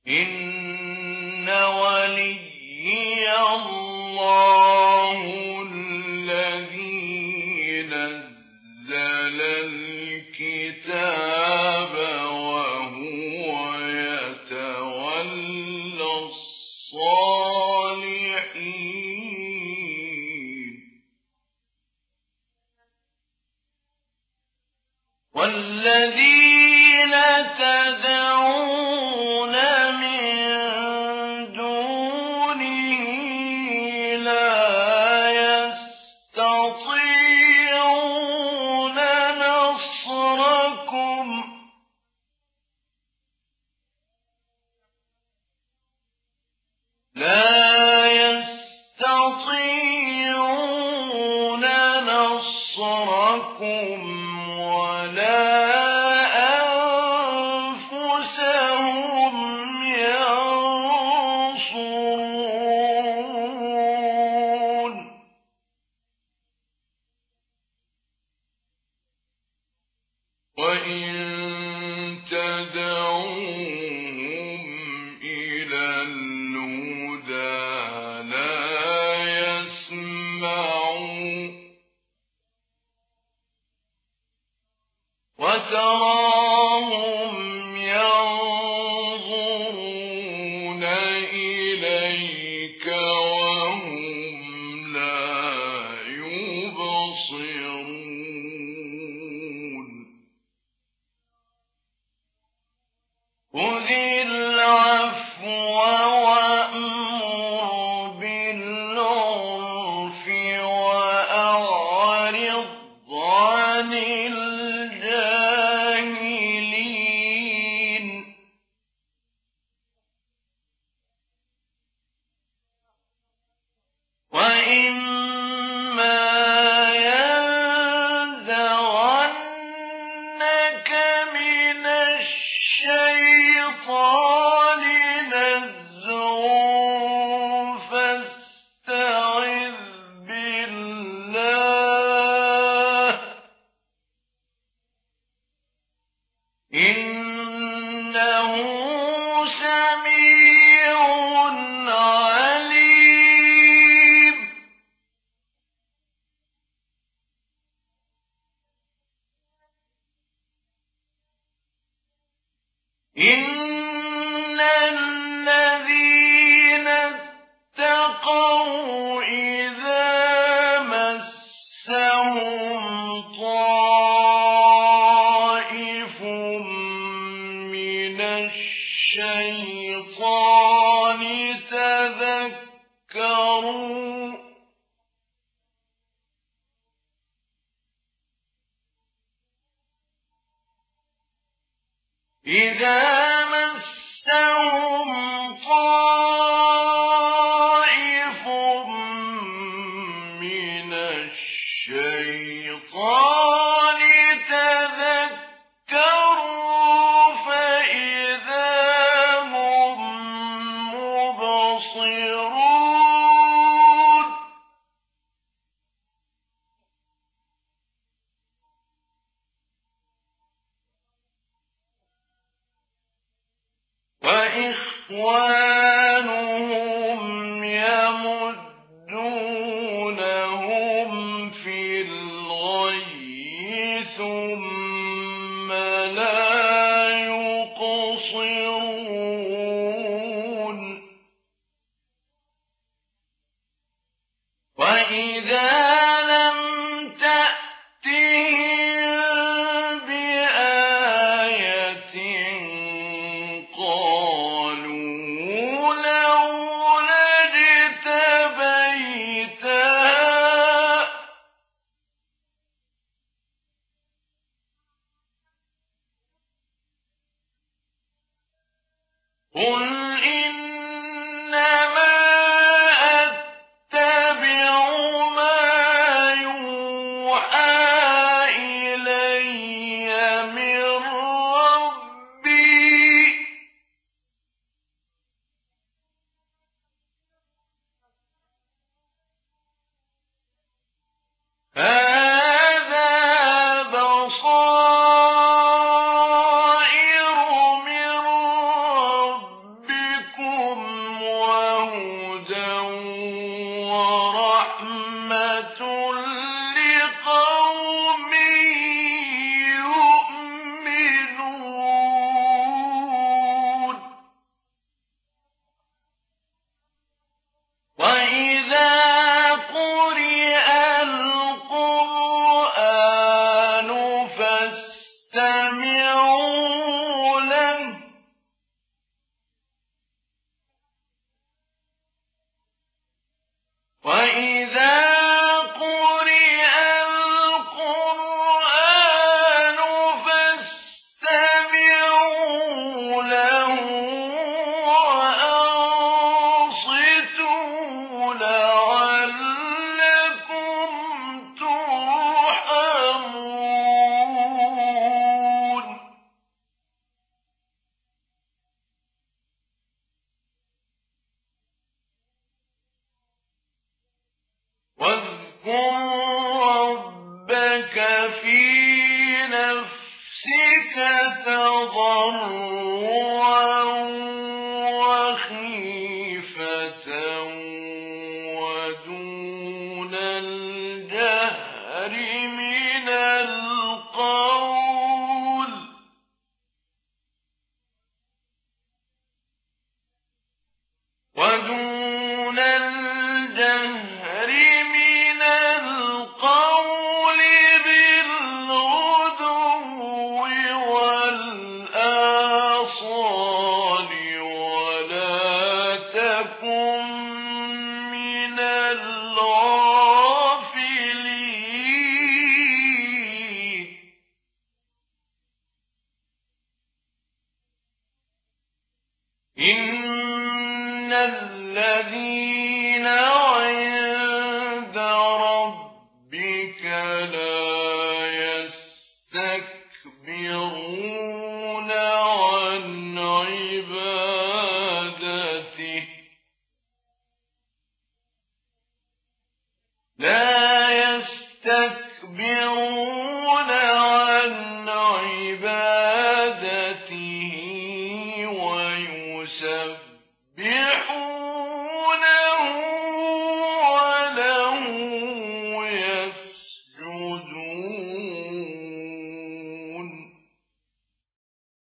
إن وليي الله الذي نزل الكتاب وهو يتولى الصالحين والذين تدعون من دونه لا يستطيعون نصركم ولا أنفسهم ينصرون وإن تدعوهم إلى الهدى لا يسمعون وتراهم ينظرون إليك وهم لا يبصرون خذ العفو وأمر بالعرف وأعرض عن الجاهلين وإما ينزغنك من الشيطان نزغ فاستعذ بالله إنه سميع عليم إن الذين اتقوا إذا مسهم طائف من الشيطان تذكروا إذا مسهم طائف من الشيطان تذكروا فإذا هم مبصرون وإخوانهم يمدونهم في الغي ثم لا يقصرون وإذا لم تأتهم بآية قالوا لولا اجتبيتها قل إنما أتبع ما يوحى إلي من ربي هذا بصائر من ربي وَإِذَا قُرِئَ الْقُرْآنُ فَاسْتَمِعُوا لَهُ وَأَنصِتُوا لَعَلَّكُمْ تُرْحَمُونَ. واذكر ربك في نفسك تضرعا وخيفة ودون الجهر من القول بالغدو والآصال ولا تكن من الغافلين. إن الذين عند ربك لا يستكبرون عن عبادته